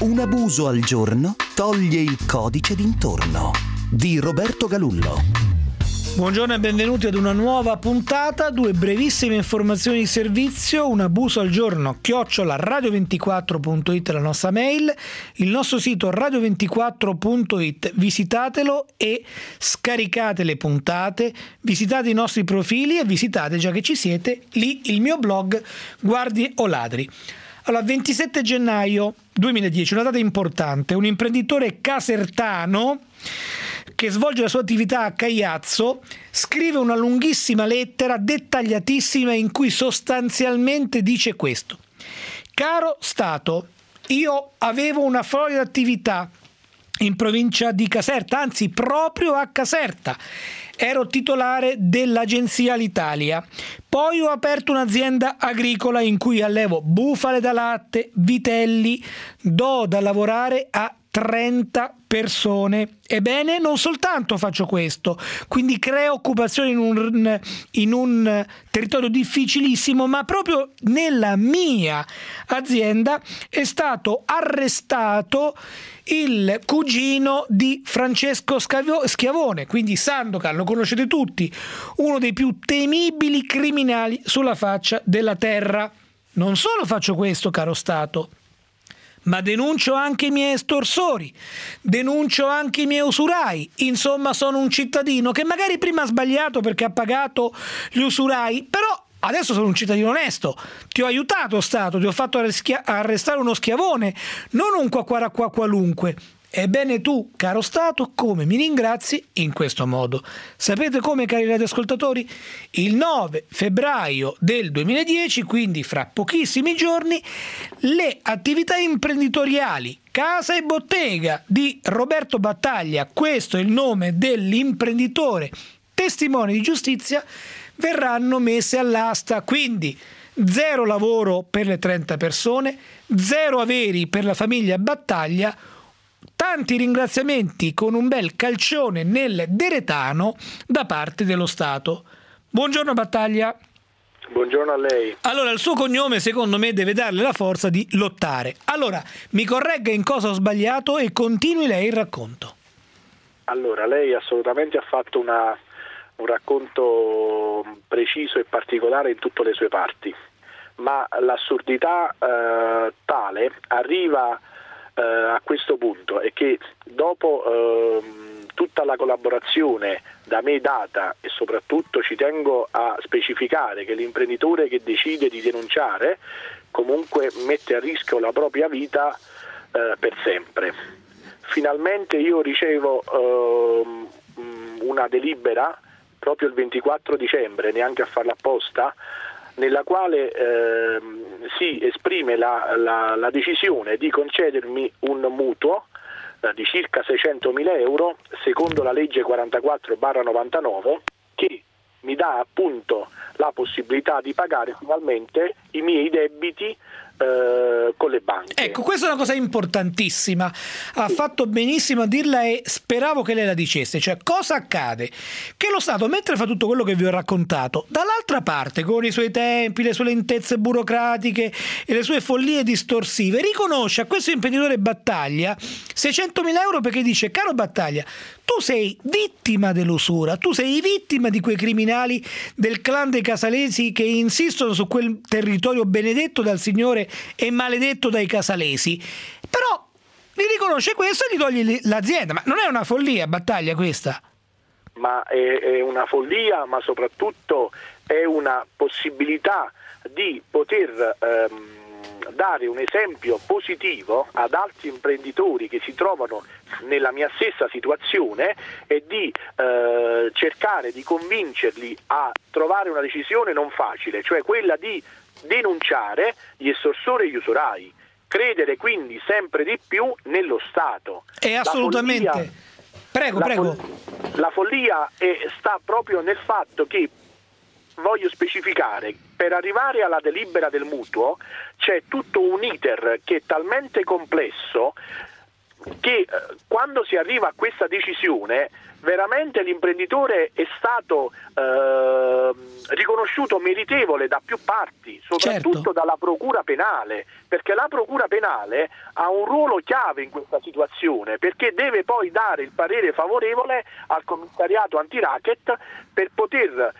Un abuso al giorno toglie il codice d'intorno. Di Roberto Galullo. Buongiorno e benvenuti ad una nuova puntata. Due brevissime informazioni di servizio. Un abuso al giorno @radio24.it è la nostra mail, il nostro sito radio24.it. Visitatelo e scaricate le puntate, visitate i nostri profili e visitate, già che ci siete, lì il mio blog Guardie o Ladri. Allora, 27 gennaio 2010, una data importante. Un imprenditore casertano che svolge la sua attività a Cagliazzo scrive una lunghissima lettera dettagliatissima in cui sostanzialmente dice questo: caro Stato, io avevo una florida attività in provincia di Caserta, anzi proprio a Caserta. Ero titolare dell'agenzia Alitalia. Poi ho aperto un'azienda agricola in cui allevo bufale da latte, vitelli, do da lavorare a 30 persone. Ebbene, non soltanto faccio questo, quindi creo occupazione in un territorio difficilissimo, ma proprio nella mia azienda è stato arrestato il cugino di Francesco Schiavone, quindi Sandokan, lo conoscete tutti, uno dei più temibili criminali sulla faccia della terra. Non solo faccio questo, caro Stato, ma denuncio anche i miei estorsori, denuncio anche i miei usurai. Insomma, sono un cittadino che magari prima ha sbagliato perché ha pagato gli usurai, però adesso sono un cittadino onesto. Ti ho aiutato, Stato, ti ho fatto arrestare uno schiavone, non un qua qualunque. Ebbene tu, caro Stato, come mi ringrazi? In questo modo. Sapete come, cari radioascoltatori? Il 9 febbraio del 2010, quindi fra pochissimi giorni, le attività imprenditoriali Casa e Bottega di Roberto Battaglia, questo è il nome dell'imprenditore testimone di giustizia, verranno messe all'asta. Quindi 0 lavoro per le 30 persone, 0 averi per la famiglia Battaglia. Tanti ringraziamenti con un bel calcione nel deretano da parte dello Stato. Buongiorno Battaglia. Buongiorno a lei. Allora, il suo cognome secondo me deve darle la forza di lottare. Allora, mi corregga in cosa ho sbagliato e continui lei il racconto. Allora, lei assolutamente ha fatto un racconto preciso e particolare in tutte le sue parti, ma l'assurdità tale arriva a questo punto, è che dopo tutta la collaborazione da me data, e soprattutto ci tengo a specificare che l'imprenditore che decide di denunciare comunque mette a rischio la propria vita per sempre. Finalmente io ricevo una delibera proprio il 24 dicembre, neanche a farla apposta, nella quale si esprime la decisione di concedermi un mutuo di circa 600.000 euro secondo la legge 44/99, che mi dà appunto la possibilità di pagare finalmente i miei debiti con le banche. Ecco, questa è una cosa importantissima, ha fatto benissimo a dirla e speravo che lei la dicesse. Cioè, cosa accade? Che lo Stato, mentre fa tutto quello che vi ho raccontato, dall'altra parte, con i suoi tempi, le sue lentezze burocratiche e le sue follie distorsive, riconosce a questo imprenditore Battaglia 600.000 euro perché dice: caro Battaglia, tu sei vittima dell'usura, tu sei vittima di quei criminali del clan dei casalesi che insistono su quel territorio benedetto dal Signore e maledetto dai casalesi. Però gli riconosce questo e gli toglie l'azienda. Ma non è una follia, Battaglia, questa? Ma è una follia, ma soprattutto è una possibilità di poter dare un esempio positivo ad altri imprenditori che si trovano nella mia stessa situazione e di cercare di convincerli a trovare una decisione non facile, cioè quella di denunciare gli estorsori e gli usurai, credere quindi sempre di più nello Stato. È assolutamente. Prego. La follia sta proprio nel fatto che, voglio specificare, per arrivare alla delibera del mutuo c'è tutto un iter che è talmente complesso, che quando si arriva a questa decisione veramente l'imprenditore è stato riconosciuto meritevole da più parti, soprattutto certo, dalla Procura Penale, perché la Procura Penale ha un ruolo chiave in questa situazione, perché deve poi dare il parere favorevole al commissariato antiracket per poter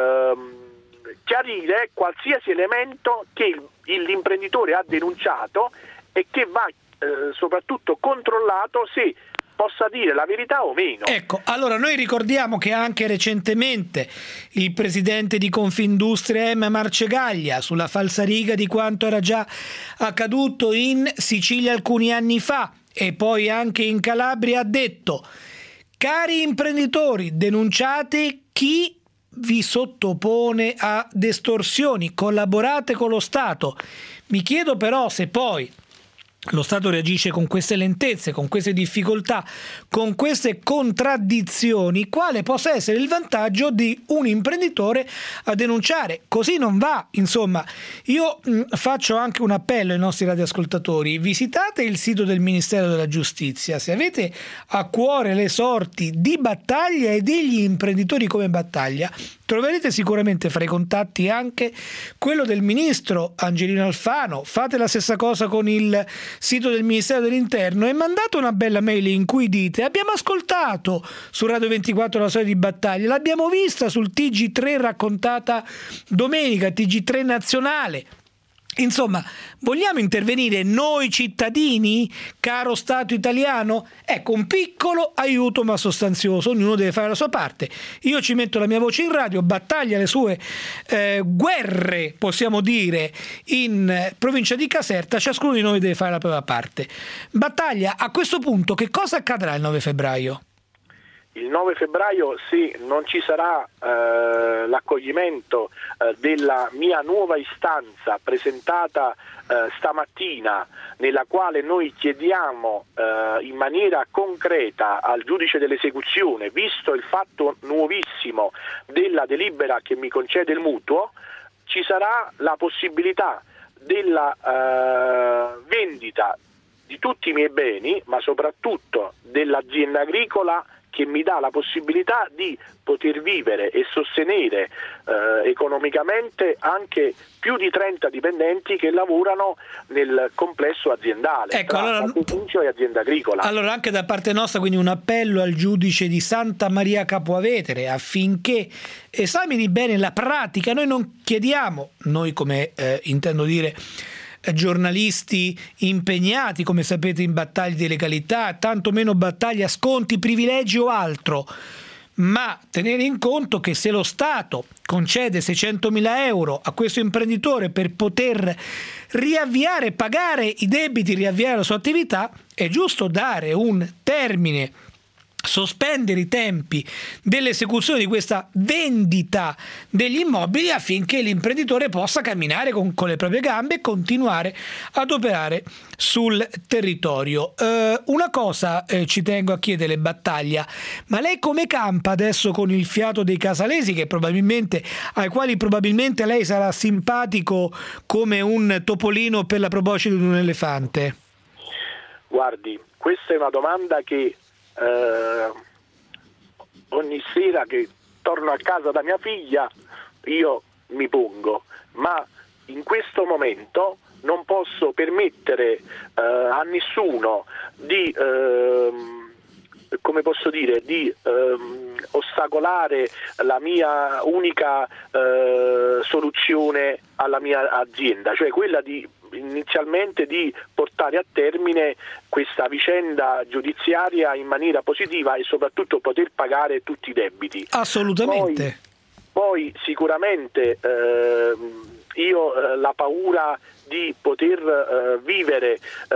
chiarire qualsiasi elemento che l'imprenditore ha denunciato e che va soprattutto controllato se possa dire la verità o meno. Ecco, allora noi ricordiamo che anche recentemente il presidente di Confindustria Marcegaglia, sulla falsariga di quanto era già accaduto in Sicilia alcuni anni fa e poi anche in Calabria, ha detto: cari imprenditori, denunciate chi vi sottopone ad estorsioni, collaborate con lo Stato. Mi chiedo però se poi lo Stato reagisce con queste lentezze, con queste difficoltà, con queste contraddizioni, quale possa essere il vantaggio di un imprenditore a denunciare. Così non va. Insomma, io faccio anche un appello ai nostri radioascoltatori: visitate il sito del Ministero della Giustizia. Se avete a cuore le sorti di Battaglia e degli imprenditori come Battaglia, troverete sicuramente fra i contatti anche quello del ministro Angelino Alfano. Fate la stessa cosa con il sito del Ministero dell'Interno e mandate una bella mail in cui dite: abbiamo ascoltato su Radio 24 la storia di Battaglia, l'abbiamo vista sul TG3 raccontata domenica, TG3 nazionale. Insomma, vogliamo intervenire noi cittadini, caro Stato italiano? Ecco, un piccolo aiuto ma sostanzioso, ognuno deve fare la sua parte. Io ci metto la mia voce in radio, Battaglia le sue guerre, possiamo dire, in provincia di Caserta, ciascuno di noi deve fare la propria parte. Battaglia, a questo punto che cosa accadrà il 9 febbraio? Il 9 febbraio, se non ci sarà l'accoglimento della mia nuova istanza presentata stamattina, nella quale noi chiediamo in maniera concreta al giudice dell'esecuzione, visto il fatto nuovissimo della delibera che mi concede il mutuo, ci sarà la possibilità della vendita di tutti i miei beni, ma soprattutto dell'azienda agricola, che mi dà la possibilità di poter vivere e sostenere economicamente anche più di 30 dipendenti che lavorano nel complesso aziendale, ecco, allora, ufficio e azienda agricola. Allora anche da parte nostra quindi un appello al giudice di Santa Maria Capua Vetere affinché esamini bene la pratica. Noi non chiediamo, noi come intendo dire giornalisti impegnati, come sapete, in battaglie di legalità, tanto meno battaglia sconti, privilegi o altro, ma tenere in conto che se lo Stato concede 600.000 euro a questo imprenditore per poter riavviare, pagare i debiti, riavviare la sua attività, è giusto dare un termine, sospendere i tempi dell'esecuzione di questa vendita degli immobili affinché l'imprenditore possa camminare con le proprie gambe e continuare ad operare sul territorio. Una cosa ci tengo a chiedere, Battaglia, ma lei come campa adesso con il fiato dei casalesi, ai quali probabilmente lei sarà simpatico come un topolino per la proboscide di un elefante? Guardi, questa è una domanda che ogni sera che torno a casa da mia figlia io mi pongo, ma in questo momento non posso permettere a nessuno di ostacolare la mia unica soluzione alla mia azienda, cioè quella di inizialmente di portare a termine questa vicenda giudiziaria in maniera positiva e soprattutto poter pagare tutti i debiti. Assolutamente. Poi sicuramente io la paura di poter vivere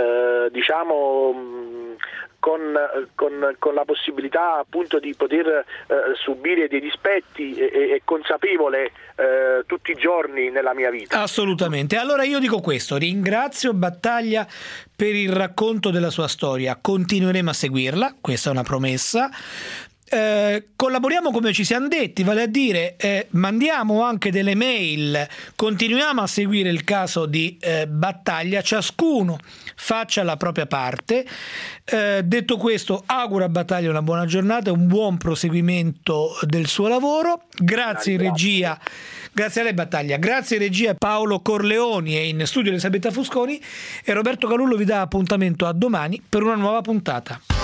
con la possibilità appunto di poter subire dei dispetti è consapevole tutti i giorni nella mia vita. Assolutamente. Allora io dico questo: ringrazio Battaglia per il racconto della sua storia, continueremo a seguirla, questa è una promessa. collaboriamo come ci siamo detti, vale a dire mandiamo anche delle mail, continuiamo a seguire il caso di Battaglia, ciascuno faccia la propria parte. Detto questo, auguro a Battaglia una buona giornata e un buon proseguimento del suo lavoro. Grazie regia. Grazie a lei Battaglia, grazie regia Paolo Corleoni e in studio Elisabetta Fusconi, e Roberto Galullo vi dà appuntamento a domani per una nuova puntata.